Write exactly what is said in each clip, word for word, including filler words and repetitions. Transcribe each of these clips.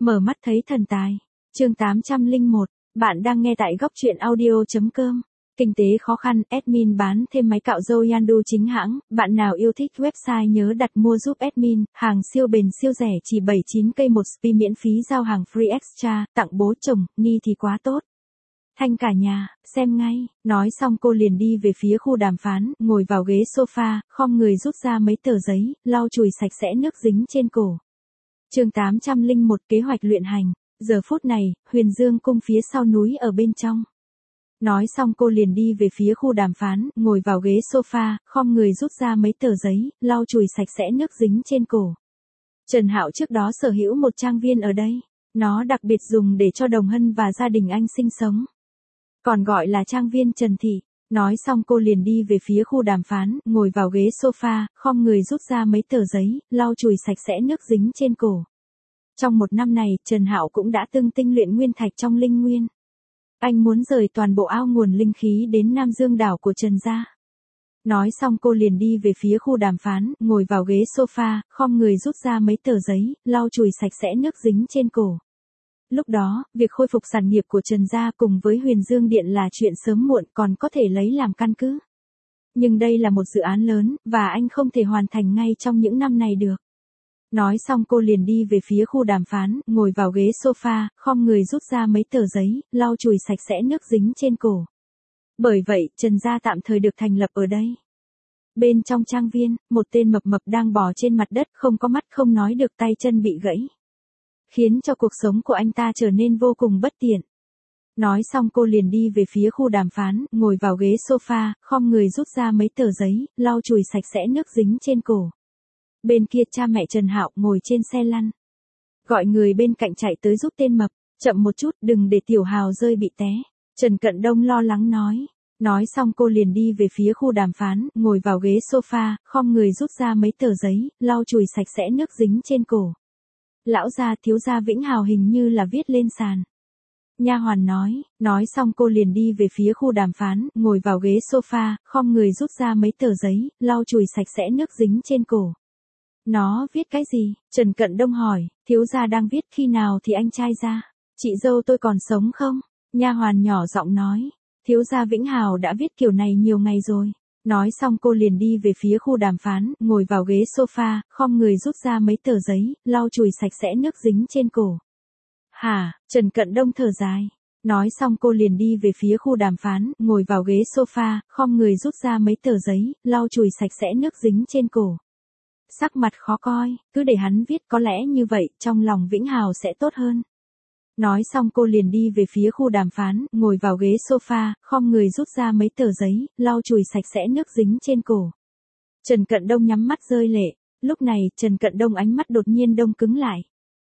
Mở mắt thấy thần tài. Chương tám trăm lẻ một, bạn đang nghe tại góc truyện audio chấm com. Kinh tế khó khăn, admin bán thêm máy cạo râu Yandu chính hãng, bạn nào yêu thích website nhớ đặt mua giúp admin, hàng siêu bền siêu rẻ chỉ bảy mươi chín cây một spi miễn phí giao hàng free extra, tặng bố chồng, Ni thì quá tốt. Thanh cả nhà, xem ngay, nói xong cô liền đi về phía khu đàm phán, ngồi vào ghế sofa, khom người rút ra mấy tờ giấy, lau chùi sạch sẽ nước dính trên cổ. Chương tám trăm lẻ một kế hoạch luyện hành, giờ phút này, Huyền Dương cung phía sau núi ở bên trong. Nói xong cô liền đi về phía khu đàm phán, ngồi vào ghế sofa, khom người rút ra mấy tờ giấy, lau chùi sạch sẽ nước dính trên cổ. Trần Hạo trước đó sở hữu một trang viên ở đây, nó đặc biệt dùng để cho Đồng Hân và gia đình anh sinh sống. Còn gọi là trang viên Trần Thị. Nói xong cô liền đi về phía khu đàm phán, ngồi vào ghế sofa, khom người rút ra mấy tờ giấy, lau chùi sạch sẽ nước dính trên cổ. Trong một năm này, Trần Hạo cũng đã từng tinh luyện nguyên thạch trong linh nguyên. Anh muốn rời toàn bộ ao nguồn linh khí đến Nam Dương đảo của Trần gia. Nói xong cô liền đi về phía khu đàm phán, ngồi vào ghế sofa, khom người rút ra mấy tờ giấy, lau chùi sạch sẽ nước dính trên cổ. Lúc đó, việc khôi phục sản nghiệp của Trần gia cùng với Huyền Dương Điện là chuyện sớm muộn còn có thể lấy làm căn cứ. Nhưng đây là một dự án lớn, và anh không thể hoàn thành ngay trong những năm này được. Nói xong cô liền đi về phía khu đàm phán, ngồi vào ghế sofa, khom người rút ra mấy tờ giấy, lau chùi sạch sẽ nước dính trên cổ. Bởi vậy, Trần gia tạm thời được thành lập ở đây. Bên trong trang viên, một tên mập mập đang bò trên mặt đất không có mắt không nói được tay chân bị gãy. Khiến cho cuộc sống của anh ta trở nên vô cùng bất tiện. Nói xong cô liền đi về phía khu đàm phán, ngồi vào ghế sofa, khom người rút ra mấy tờ giấy, lau chùi sạch sẽ nước dính trên cổ. Bên kia cha mẹ Trần Hạo ngồi trên xe lăn. Gọi người bên cạnh chạy tới giúp tên mập, chậm một chút đừng để Tiểu Hào rơi bị té. Trần Cận Đông lo lắng nói. Nói xong cô liền đi về phía khu đàm phán, ngồi vào ghế sofa, khom người rút ra mấy tờ giấy, lau chùi sạch sẽ nước dính trên cổ. Lão gia thiếu gia Vĩnh Hào hình như là viết lên sàn. Nha hoàn nói, nói xong cô liền đi về phía khu đàm phán, ngồi vào ghế sofa, khom người rút ra mấy tờ giấy, lau chùi sạch sẽ nước dính trên cổ. Nó viết cái gì? Trần Cận Đông hỏi, thiếu gia đang viết khi nào thì anh trai ra. Chị dâu tôi còn sống không? Nha hoàn nhỏ giọng nói, thiếu gia Vĩnh Hào đã viết kiểu này nhiều ngày rồi. Nói xong cô liền đi về phía khu đàm phán, ngồi vào ghế sofa, khom người rút ra mấy tờ giấy, lau chùi sạch sẽ nước dính trên cổ. Hả? Trần Cận Đông thở dài. Nói xong cô liền đi về phía khu đàm phán, ngồi vào ghế sofa, khom người rút ra mấy tờ giấy, lau chùi sạch sẽ nước dính trên cổ. Sắc mặt khó coi, cứ để hắn viết có lẽ như vậy, trong lòng Vĩnh Hào sẽ tốt hơn. Nói xong cô liền đi về phía khu đàm phán, ngồi vào ghế sofa, khom người rút ra mấy tờ giấy, lau chùi sạch sẽ nước dính trên cổ. Trần Cận Đông nhắm mắt rơi lệ, lúc này Trần Cận Đông ánh mắt đột nhiên đông cứng lại.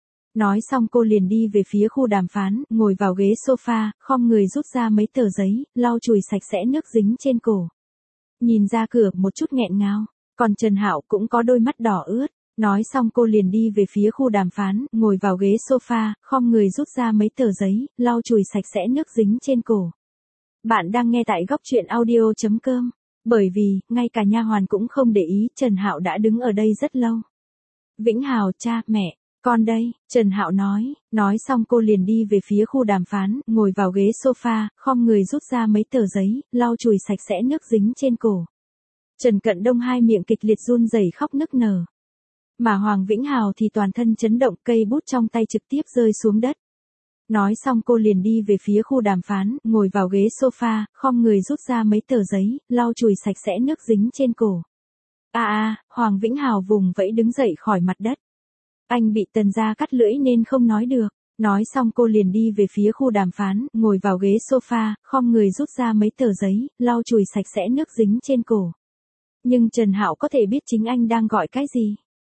Nói xong cô liền đi về phía khu đàm phán, ngồi vào ghế sofa, khom người rút ra mấy tờ giấy, lau chùi sạch sẽ nước dính trên cổ. Nhìn ra cửa một chút nghẹn ngào, còn Trần Hạo cũng có đôi mắt đỏ ướt. Nói xong cô liền đi về phía khu đàm phán, ngồi vào ghế sofa, khom người rút ra mấy tờ giấy, lau chùi sạch sẽ nước dính trên cổ. Bạn đang nghe tại góc truyện audio chấm com. Bởi vì, ngay cả nha hoàn cũng không để ý, Trần Hạo đã đứng ở đây rất lâu. Vĩnh Hào, cha, mẹ, con đây, Trần Hạo nói. Nói xong cô liền đi về phía khu đàm phán, ngồi vào ghế sofa, khom người rút ra mấy tờ giấy, lau chùi sạch sẽ nước dính trên cổ. Trần Cận Đông hai miệng kịch liệt run rẩy khóc nức nở. Mà Hoàng Vĩnh Hào thì toàn thân chấn động, cây bút trong tay trực tiếp rơi xuống đất. Nói xong cô liền đi về phía khu đàm phán, ngồi vào ghế sofa, khom người rút ra mấy tờ giấy, lau chùi sạch sẽ nước dính trên cổ. À à, Hoàng Vĩnh Hào vùng vẫy đứng dậy khỏi mặt đất. Anh bị Tần gia cắt lưỡi nên không nói được. Nói xong cô liền đi về phía khu đàm phán, ngồi vào ghế sofa, khom người rút ra mấy tờ giấy, lau chùi sạch sẽ nước dính trên cổ. Nhưng Trần Hạo có thể biết chính anh đang gọi cái gì?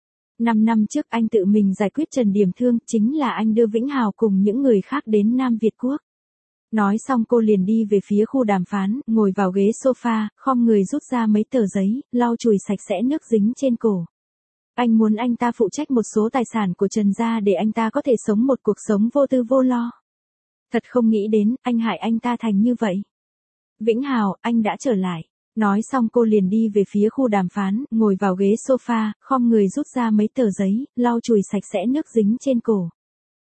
Năm năm trước anh tự mình giải quyết Trần Điểm Thương, chính là anh đưa Vĩnh Hào cùng những người khác đến Nam Việt Quốc. Nói xong cô liền đi về phía khu đàm phán, ngồi vào ghế sofa, khom người rút ra mấy tờ giấy, lau chùi sạch sẽ nước dính trên cổ. Anh muốn anh ta phụ trách một số tài sản của Trần gia để anh ta có thể sống một cuộc sống vô tư vô lo. Thật không nghĩ đến, anh hại anh ta thành như vậy. Vĩnh Hào, anh đã trở lại. Nói xong cô liền đi về phía khu đàm phán, ngồi vào ghế sofa, khom người rút ra mấy tờ giấy, lau chùi sạch sẽ nước dính trên cổ.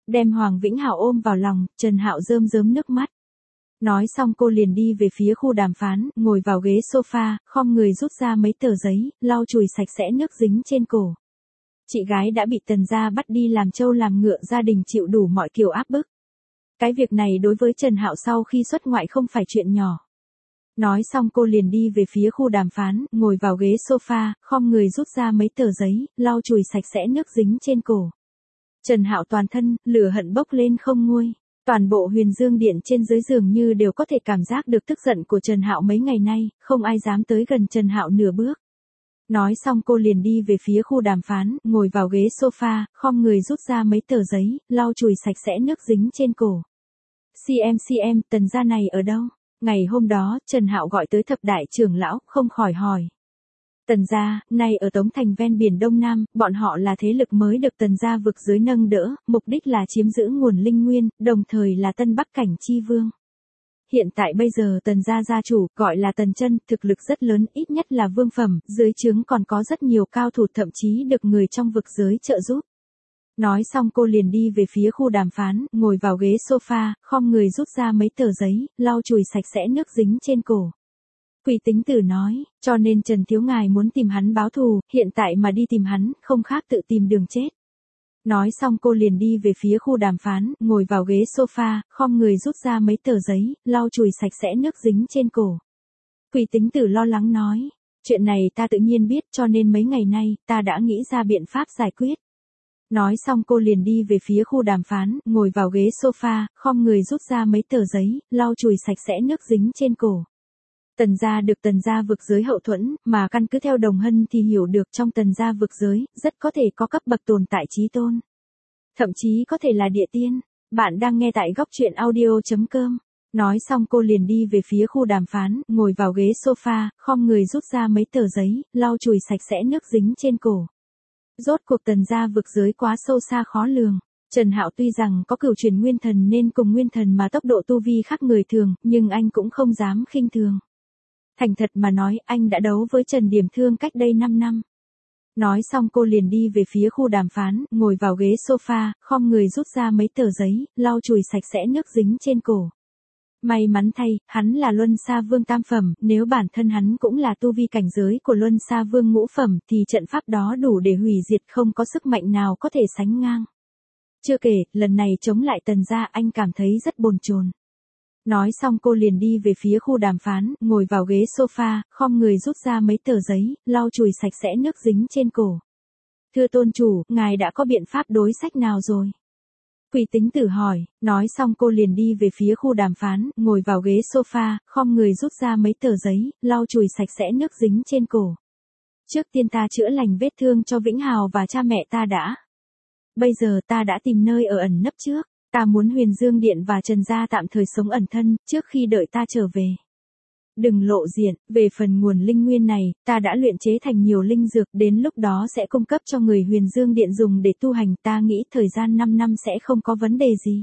Đem Hoàng Vĩnh Hạo ôm vào lòng, Trần Hạo rơm rớm nước mắt. Nói xong cô liền đi về phía khu đàm phán, ngồi vào ghế sofa, khom người rút ra mấy tờ giấy, lau chùi sạch sẽ nước dính trên cổ. Chị gái đã bị Tần gia bắt đi làm trâu làm ngựa, gia đình chịu đủ mọi kiểu áp bức. Cái việc này đối với Trần Hạo sau khi xuất ngoại không phải chuyện nhỏ. Nói xong cô liền đi về phía khu đàm phán, ngồi vào ghế sofa, khom người rút ra mấy tờ giấy, lau chùi sạch sẽ nước dính trên cổ. Trần Hạo toàn thân, lửa hận bốc lên không nguôi. Toàn bộ Huyền Dương Điện trên dưới dường như đều có thể cảm giác được tức giận của Trần Hạo mấy ngày nay, không ai dám tới gần Trần Hạo nửa bước. Nói xong cô liền đi về phía khu đàm phán, ngồi vào ghế sofa, khom người rút ra mấy tờ giấy, lau chùi sạch sẽ nước dính trên cổ. xê em xê em, Tần gia này ở đâu? Ngày hôm đó, Trần Hạo gọi tới thập đại trưởng lão, không khỏi hỏi. Tần gia, nay ở Tống Thành ven biển Đông Nam, bọn họ là thế lực mới được Tần gia vực dưới nâng đỡ, mục đích là chiếm giữ nguồn linh nguyên, đồng thời là Tân Bắc Cảnh chi vương. Hiện tại bây giờ Tần gia gia chủ, gọi là Tần Chân, thực lực rất lớn, ít nhất là vương phẩm, dưới trướng còn có rất nhiều cao thủ, thậm chí được người trong vực giới trợ giúp. Nói xong cô liền đi về phía khu đàm phán, ngồi vào ghế sofa, khom người rút ra mấy tờ giấy, lau chùi sạch sẽ nước dính trên cổ. Quỷ Tính Tử nói, cho nên Trần Thiếu Ngài muốn tìm hắn báo thù, hiện tại mà đi tìm hắn, không khác tự tìm đường chết. Nói xong cô liền đi về phía khu đàm phán, ngồi vào ghế sofa, khom người rút ra mấy tờ giấy, lau chùi sạch sẽ nước dính trên cổ. Quỷ Tính Tử lo lắng nói, chuyện này ta tự nhiên biết, cho nên mấy ngày nay, ta đã nghĩ ra biện pháp giải quyết. Nói xong cô liền đi về phía khu đàm phán, ngồi vào ghế sofa, khom người rút ra mấy tờ giấy, lau chùi sạch sẽ nước dính trên cổ. Tần gia được Tần gia vực giới hậu thuẫn, mà căn cứ theo Đồng Hân thì hiểu được trong Tần gia vực giới, rất có thể có cấp bậc tồn tại chí tôn. Thậm chí có thể là địa tiên. Bạn đang nghe tại góc truyện audio chấm com. Nói xong cô liền đi về phía khu đàm phán, ngồi vào ghế sofa, khom người rút ra mấy tờ giấy, lau chùi sạch sẽ nước dính trên cổ. Rốt cuộc Tần gia vực giới quá sâu xa khó lường. Trần Hạo tuy rằng có cửu truyền nguyên thần nên cùng nguyên thần mà tốc độ tu vi khác người thường, nhưng anh cũng không dám khinh thường. Thành thật mà nói, anh đã đấu với Trần Điểm Thương cách đây năm năm. Nói xong cô liền đi về phía khu đàm phán, ngồi vào ghế sofa, khom người rút ra mấy tờ giấy, lau chùi sạch sẽ nước dính trên cổ. May mắn thay, hắn là Luân Sa Vương tam phẩm, nếu bản thân hắn cũng là tu vi cảnh giới của Luân Sa Vương ngũ phẩm thì trận pháp đó đủ để hủy diệt, không có sức mạnh nào có thể sánh ngang. Chưa kể, lần này chống lại Tần gia anh cảm thấy rất bồn chồn. Nói xong cô liền đi về phía khu đàm phán, ngồi vào ghế sofa, khom người rút ra mấy tờ giấy, lau chùi sạch sẽ nước dính trên cổ. Thưa tôn chủ, ngài đã có biện pháp đối sách nào rồi? Quỷ Tính Tử hỏi, nói xong cô liền đi về phía khu đàm phán, ngồi vào ghế sofa, khom người rút ra mấy tờ giấy, lau chùi sạch sẽ nước dính trên cổ. Trước tiên ta chữa lành vết thương cho Vĩnh Hào và cha mẹ ta đã. Bây giờ ta đã tìm nơi ở ẩn nấp trước. Ta muốn Huyền Dương Điện và Trần gia tạm thời sống ẩn thân, trước khi đợi ta trở về. Đừng lộ diện, về phần nguồn linh nguyên này, ta đã luyện chế thành nhiều linh dược, đến lúc đó sẽ cung cấp cho người Huyền Dương Điện dùng để tu hành, ta nghĩ thời gian năm năm sẽ không có vấn đề gì.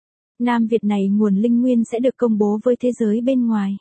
Nam Việt này nguồn linh nguyên sẽ được công bố với thế giới bên ngoài.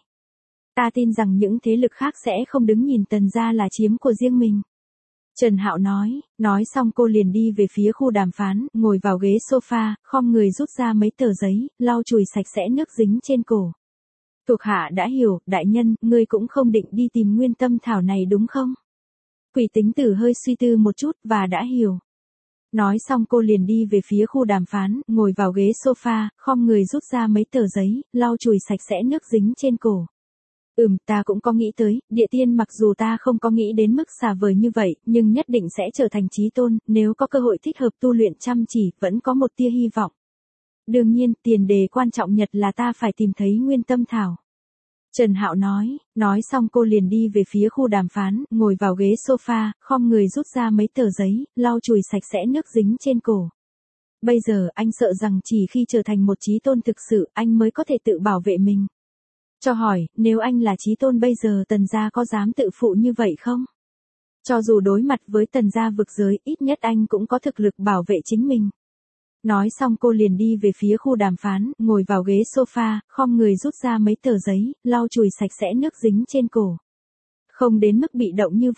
Ta tin rằng những thế lực khác sẽ không đứng nhìn Tần gia là chiếm của riêng mình. Trần Hạo nói, nói xong cô liền đi về phía khu đàm phán, ngồi vào ghế sofa, khom người rút ra mấy tờ giấy, lau chùi sạch sẽ nước dính trên cổ. Thuộc hạ đã hiểu, đại nhân, ngươi cũng không định đi tìm nguyên tâm thảo này đúng không? Quỷ Tính Tử hơi suy tư một chút, và đã hiểu. Nói xong cô liền đi về phía khu đàm phán, ngồi vào ghế sofa, khom người rút ra mấy tờ giấy, lau chùi sạch sẽ nước dính trên cổ. Ừm, ta cũng có nghĩ tới, địa tiên mặc dù ta không có nghĩ đến mức xa vời như vậy, nhưng nhất định sẽ trở thành chí tôn, nếu có cơ hội thích hợp tu luyện chăm chỉ, vẫn có một tia hy vọng. Đương nhiên, tiền đề quan trọng nhất là ta phải tìm thấy nguyên tâm thảo. Trần Hạo nói, nói xong cô liền đi về phía khu đàm phán, ngồi vào ghế sofa, khom người rút ra mấy tờ giấy, lau chùi sạch sẽ nước dính trên cổ. Bây giờ anh sợ rằng chỉ khi trở thành một chí tôn thực sự, anh mới có thể tự bảo vệ mình. Cho hỏi, nếu anh là chí tôn bây giờ Tần gia có dám tự phụ như vậy không? Cho dù đối mặt với Tần gia vực giới, ít nhất anh cũng có thực lực bảo vệ chính mình. Nói xong cô liền đi về phía khu đàm phán, ngồi vào ghế sofa, khom người rút ra mấy tờ giấy, lau chùi sạch sẽ nước dính trên cổ. Không đến mức bị động như vậy.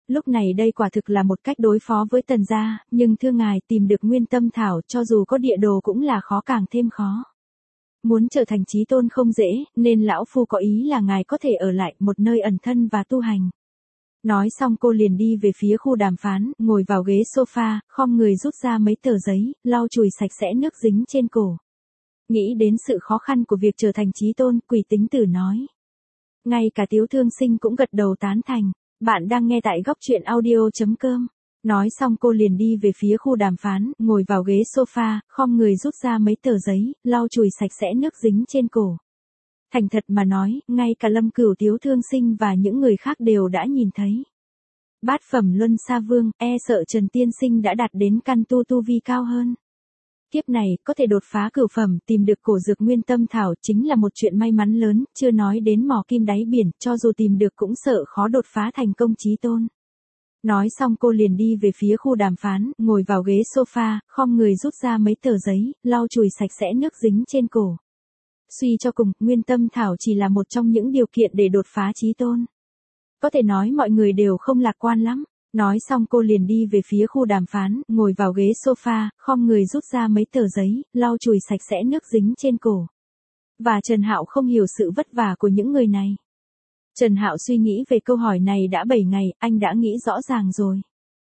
Lúc này đây quả thực là một cách đối phó với Tần gia, nhưng thưa ngài tìm được Nguyên Tâm Thảo cho dù có địa đồ cũng là khó càng thêm khó. Muốn trở thành chí tôn không dễ, nên lão phu có ý là ngài có thể ở lại một nơi ẩn thân và tu hành. Nói xong cô liền đi về phía khu đàm phán, ngồi vào ghế sofa, khom người rút ra mấy tờ giấy, lau chùi sạch sẽ nước dính trên cổ. Nghĩ đến sự khó khăn của việc trở thành chí tôn, Quỷ Tính Tử nói. Ngay cả Tiếu Thương Sinh cũng gật đầu tán thành. Bạn đang nghe tại góc truyện audio.com. Nói xong cô liền đi về phía khu đàm phán, ngồi vào ghế sofa, khom người rút ra mấy tờ giấy, lau chùi sạch sẽ nước dính trên cổ. Thành thật mà nói, ngay cả Lâm Cửu, Tiếu Thương Sinh và những người khác đều đã nhìn thấy. Bát phẩm Luân Sa Vương, e sợ Trần Tiên Sinh đã đạt đến căn tu tu vi cao hơn. Kiếp này, có thể đột phá cửu phẩm, tìm được cổ dược Nguyên Tâm Thảo chính là một chuyện may mắn lớn, chưa nói đến mỏ kim đáy biển, cho dù tìm được cũng sợ khó đột phá thành công chí tôn. Nói xong cô liền đi về phía khu đàm phán, ngồi vào ghế sofa, khom người rút ra mấy tờ giấy, lau chùi sạch sẽ nước dính trên cổ. Suy cho cùng, Nguyên Tâm Thảo chỉ là một trong những điều kiện để đột phá chí tôn. Có thể nói mọi người đều không lạc quan lắm. Nói xong cô liền đi về phía khu đàm phán, ngồi vào ghế sofa, khom người rút ra mấy tờ giấy, lau chùi sạch sẽ nước dính trên cổ. Và Trần Hạo không hiểu sự vất vả của những người này. Trần Hạo suy nghĩ về câu hỏi này đã bảy ngày, anh đã nghĩ rõ ràng rồi.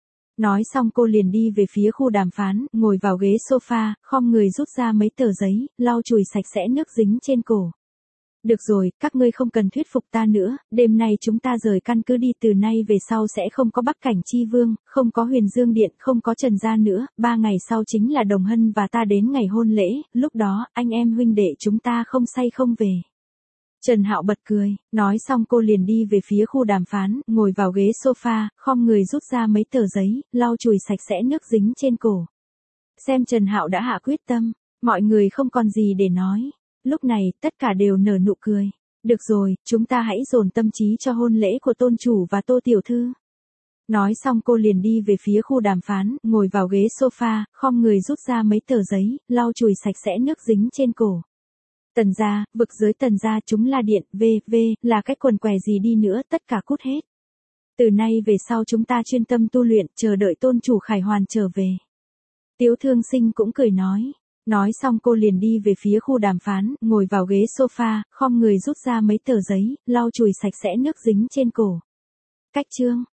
Nói xong cô liền đi về phía khu đàm phán, ngồi vào ghế sofa, khom người rút ra mấy tờ giấy, lau chùi sạch sẽ nước dính trên cổ. Được rồi, các ngươi không cần thuyết phục ta nữa, đêm nay chúng ta rời căn cứ đi, từ nay về sau sẽ không có Bắc Cảnh Chi Vương, không có Huyền Dương Điện, không có Trần Gia nữa, ba ngày sau chính là Đồng Hân và ta đến ngày hôn lễ, lúc đó, anh em huynh đệ chúng ta không say không về. Trần Hạo bật cười, nói xong cô liền đi về phía khu đàm phán, ngồi vào ghế sofa, khom người rút ra mấy tờ giấy, lau chùi sạch sẽ nước dính trên cổ. Xem Trần Hạo đã hạ quyết tâm, mọi người không còn gì để nói. Lúc này, tất cả đều nở nụ cười. Được rồi, chúng ta hãy dồn tâm trí cho hôn lễ của tôn chủ và Tô tiểu thư. Nói xong cô liền đi về phía khu đàm phán, ngồi vào ghế sofa, khom người rút ra mấy tờ giấy, lau chùi sạch sẽ nước dính trên cổ. Tần gia, vực giới Tần gia chúng là điện, v, v, là cái quần què gì đi nữa, tất cả cút hết. Từ nay về sau chúng ta chuyên tâm tu luyện, chờ đợi tôn chủ Khải Hoàn trở về. Tiếu Thương Sinh cũng cười nói. Nói xong cô liền đi về phía khu đàm phán, ngồi vào ghế sofa, khom người rút ra mấy tờ giấy, lau chùi sạch sẽ nước dính trên cổ. Cách chương